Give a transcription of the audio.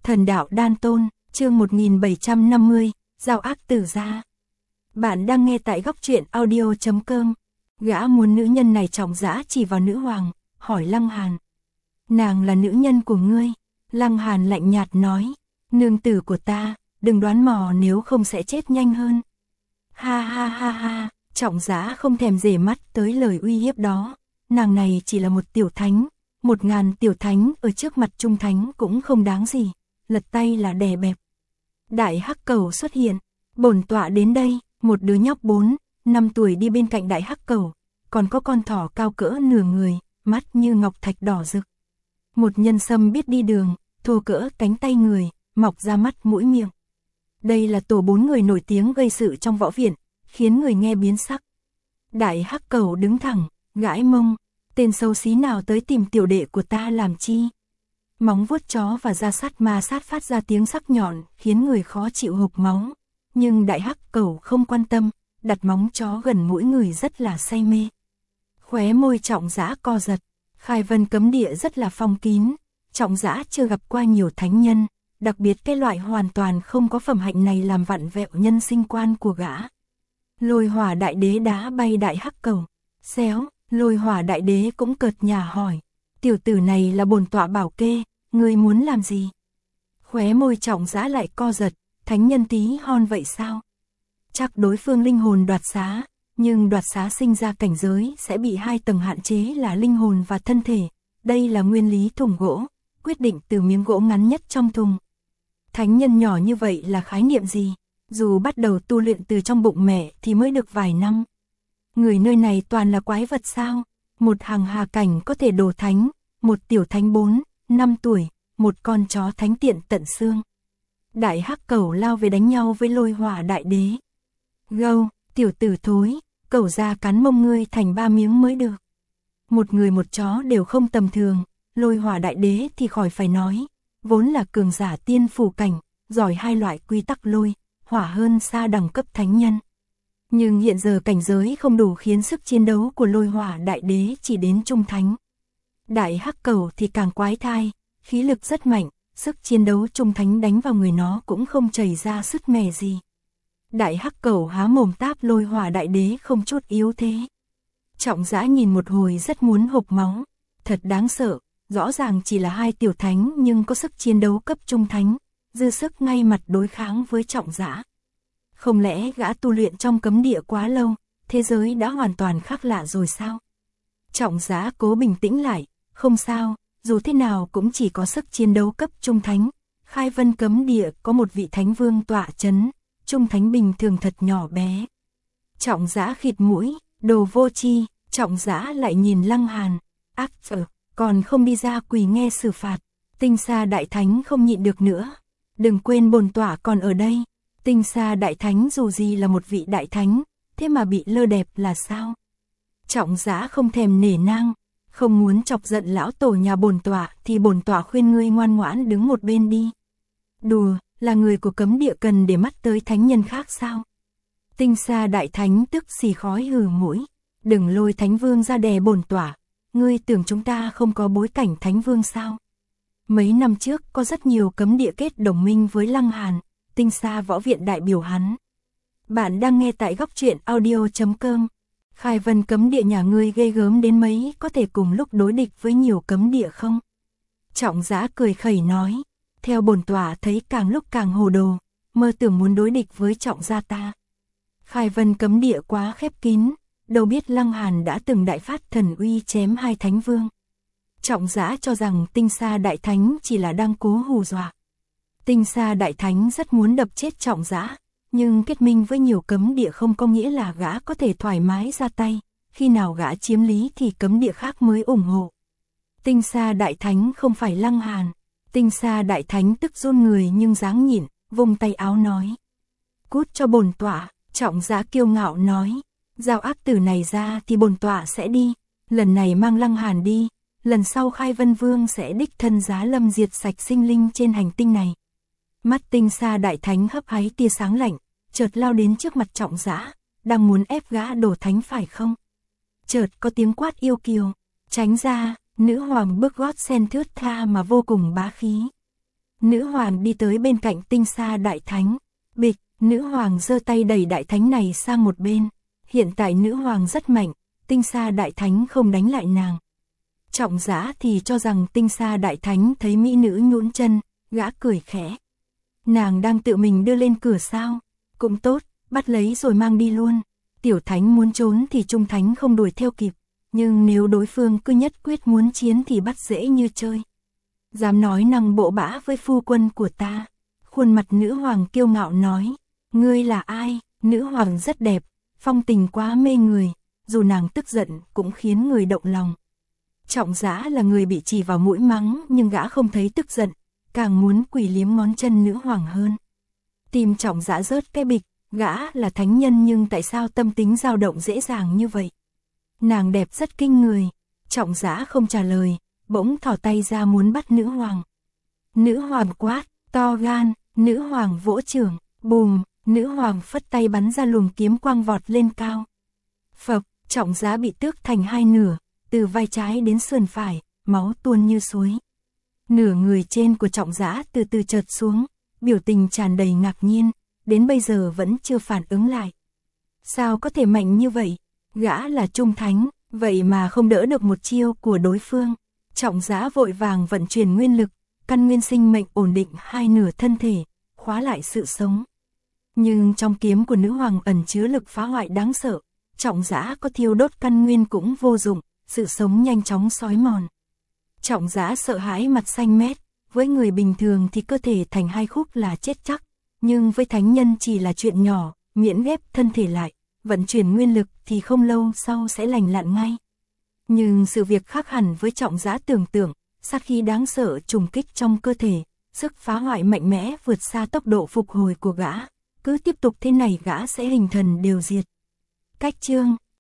Thần đạo đan tôn, chương 1750, giao ác tử gia. Bạn đang nghe tại góc truyện audio.com. Gã muốn nữ nhân này trọng dã chỉ vào nữ hoàng, hỏi Lăng Hàn. Nàng là nữ nhân của ngươi. Lăng Hàn lạnh nhạt nói, nương tử của ta, đừng đoán mò nếu không sẽ chết nhanh hơn. Ha ha ha ha, trọng dã không thèm rể mắt tới lời uy hiếp đó. Nàng này chỉ là một tiểu thánh, 1000 tiểu thánh ở trước mặt trung thánh cũng không đáng gì, lật tay là đè bẹp. Đại hắc cầu xuất hiện, bổn tọa đến đây, một đứa nhóc 4-5 tuổi đi bên cạnh đại hắc cầu, còn có con thỏ cao cỡ nửa người, mắt như ngọc thạch đỏ rực. Một nhân sâm biết đi đường, thô cỡ cánh tay người, mọc ra mắt mũi miệng. Đây là tổ 4 người nổi tiếng gây sự trong võ viện, khiến người nghe biến sắc. Đại hắc cầu đứng thẳng, gãi mông, tên xấu xí nào tới tìm tiểu đệ của ta làm chi? Móng vuốt chó và da sắt ma sát phát ra tiếng sắc nhọn, khiến người khó chịu hộc máu. Nhưng đại hắc cầu không quan tâm, đặt móng chó gần mũi người rất là say mê. Khóe môi trọng dã co giật, khai vân cấm địa rất là phong kín, trọng dã chưa gặp qua nhiều thánh nhân, đặc biệt cái loại hoàn toàn không có phẩm hạnh này làm vặn vẹo nhân sinh quan của gã. Lôi hỏa đại đế đá bay đại hắc cầu, xéo, lôi hỏa đại đế cũng cợt nhả hỏi, tiểu tử này là bổn tọa bảo kê, ngươi muốn làm gì? Khóe môi trọng dã lại co giật, thánh nhân tí hon vậy sao? Chắc đối phương linh hồn đoạt xá, nhưng đoạt xá sinh ra cảnh giới sẽ bị 2 tầng hạn chế là linh hồn và thân thể. Đây là nguyên lý thùng gỗ, quyết định từ miếng gỗ ngắn nhất trong thùng. Thánh nhân nhỏ như vậy là khái niệm gì? Dù bắt đầu tu luyện từ trong bụng mẹ thì mới được vài năm. Người nơi này toàn là quái vật sao? Một hàng hà cảnh có thể đổ thánh, một tiểu thánh 4-5 tuổi, một con chó thánh tiện tận xương. Đại hắc cầu lao về đánh nhau với lôi hỏa đại đế. Gâu, tiểu tử thối, cẩu ra cắn mông ngươi thành 3 miếng mới được. Một người một chó đều không tầm thường, lôi hỏa đại đế thì khỏi phải nói, vốn là cường giả tiên phủ cảnh, giỏi 2 loại quy tắc lôi, hỏa hơn xa đẳng cấp thánh nhân. Nhưng hiện giờ cảnh giới không đủ khiến sức chiến đấu của lôi hỏa đại đế chỉ đến trung thánh. Đại hắc cầu thì càng quái thai, khí lực rất mạnh, sức chiến đấu trung thánh đánh vào người nó cũng không chảy ra sứt mẻ gì. Đại hắc cầu há mồm táp lôi hỏa đại đế không chút yếu thế. Trọng dã nhìn một hồi rất muốn hộc máu, thật đáng sợ, rõ ràng chỉ là 2 tiểu thánh nhưng có sức chiến đấu cấp trung thánh, dư sức ngay mặt đối kháng với trọng dã. Không lẽ gã tu luyện trong cấm địa quá lâu, thế giới đã hoàn toàn khác lạ rồi sao? Trọng dã cố bình tĩnh lại, không sao, dù thế nào cũng chỉ có sức chiến đấu cấp trung thánh. Khai vân cấm địa có một vị thánh vương tọa chấn, trung thánh bình thường thật nhỏ bé. Trọng dã khịt mũi, đồ vô tri, trọng dã lại nhìn Lăng Hàn, ác còn không đi ra quỳ nghe xử phạt. Tinh Sa đại thánh không nhịn được nữa, đừng quên bổn tọa còn ở đây. Tinh Sa đại thánh dù gì là một vị đại thánh, thế mà bị lơ đẹp là sao? Trọng dã không thèm nể nang, không muốn chọc giận lão tổ nhà bổn tọa thì bổn tọa khuyên ngươi ngoan ngoãn đứng một bên đi. Đùa, là người của cấm địa cần để mắt tới thánh nhân khác sao? Tinh Sa đại thánh tức xì khói hừ mũi, đừng lôi thánh vương ra đè bổn tọa, ngươi tưởng chúng ta không có bối cảnh thánh vương sao? Mấy năm trước có rất nhiều cấm địa kết đồng minh với Lăng Hàn, Tinh Sa võ viện đại biểu hắn. Bạn đang nghe tại góc truyện audio.com. Khai vân cấm địa nhà ngươi ghê gớm đến mấy có thể cùng lúc đối địch với nhiều cấm địa không? Trọng dã cười khẩy nói, theo bổn tọa thấy càng lúc càng hồ đồ, mơ tưởng muốn đối địch với trọng gia ta. Khai vân cấm địa quá khép kín, đâu biết Lăng Hàn đã từng đại phát thần uy chém 2 thánh vương. Trọng dã cho rằng Tinh Sa đại thánh chỉ là đang cố hù dọa. Tinh Sa đại thánh rất muốn đập chết trọng dã, nhưng kết minh với nhiều cấm địa không có nghĩa là gã có thể thoải mái ra tay, khi nào gã chiếm lý thì cấm địa khác mới ủng hộ. Tinh Sa đại thánh không phải Lăng Hàn. Tinh Sa đại thánh tức run người nhưng dáng nhịn, vung tay áo nói. Cút cho bổn tọa, trọng dã kiêu ngạo nói. Giao ác tử này ra thì bổn tọa sẽ đi, lần này mang Lăng Hàn đi, lần sau Khai Vân Vương sẽ đích thân giá lâm diệt sạch sinh linh trên hành tinh này. Mắt Tinh Sa đại thánh hấp háy tia sáng lạnh, chợt lao đến trước mặt trọng dã, đang muốn ép gã đổ thánh phải không? Chợt có tiếng quát yêu kiều, tránh ra, nữ hoàng bước gót sen thướt tha mà vô cùng bá khí. Nữ hoàng đi tới bên cạnh Tinh Sa Đại Thánh. Bịch, nữ hoàng giơ tay đẩy Đại Thánh này sang một bên. Hiện tại nữ hoàng rất mạnh, Tinh Sa Đại Thánh không đánh lại nàng. Trọng Giã thì cho rằng Tinh Sa Đại Thánh thấy mỹ nữ nhũn chân, gã cười khẽ. Nàng đang tự mình đưa lên cửa sao? Cũng tốt, bắt lấy rồi mang đi luôn. Tiểu Thánh muốn trốn thì Trung Thánh không đuổi theo kịp, nhưng nếu đối phương cứ nhất quyết muốn chiến thì bắt dễ như chơi. Dám nói năng bộ bã với phu quân của ta. Khuôn mặt nữ hoàng kiêu ngạo nói, ngươi là ai? Nữ hoàng rất đẹp, phong tình quá mê người, dù nàng tức giận cũng khiến người động lòng. Trọng Giã là người bị chỉ vào mũi mắng nhưng gã không thấy tức giận, càng muốn quỳ liếm ngón chân nữ hoàng hơn. Tim Trọng Giã rớt cái bịch, gã là thánh nhân nhưng tại sao tâm tính dao động dễ dàng như vậy? Nàng đẹp rất kinh người. Trọng Giã không trả lời, bỗng thò tay ra muốn bắt nữ hoàng. Nữ hoàng quát, to gan, nữ hoàng vỗ chưởng, bùm, nữ hoàng phất tay bắn ra luồng kiếm quang vọt lên cao. Phập, Trọng Giã bị tước thành hai nửa, từ vai trái đến sườn phải, máu tuôn như suối. Nửa người trên của Trọng Giã từ từ chợt xuống, biểu tình tràn đầy ngạc nhiên, đến bây giờ vẫn chưa phản ứng lại. Sao có thể mạnh như vậy? Gã là Trung Thánh, vậy mà không đỡ được một chiêu của đối phương. Trọng Giã vội vàng vận chuyển nguyên lực, căn nguyên sinh mệnh ổn định hai nửa thân thể, khóa lại sự sống. Nhưng trong kiếm của nữ hoàng ẩn chứa lực phá hoại đáng sợ, Trọng Giã có thiêu đốt căn nguyên cũng vô dụng, sự sống nhanh chóng xói mòn. Trọng Giã sợ hãi mặt xanh mét, với người bình thường thì cơ thể thành hai khúc là chết chắc, nhưng với thánh nhân chỉ là chuyện nhỏ, miễn ghép thân thể lại, vận chuyển nguyên lực thì không lâu sau sẽ lành lặn ngay. Nhưng sự việc khác hẳn với Trọng Giã tưởng tượng, sát khí đáng sợ trùng kích trong cơ thể, sức phá hoại mạnh mẽ vượt xa tốc độ phục hồi của gã, cứ tiếp tục thế này gã sẽ hình thần đều diệt. Cách chương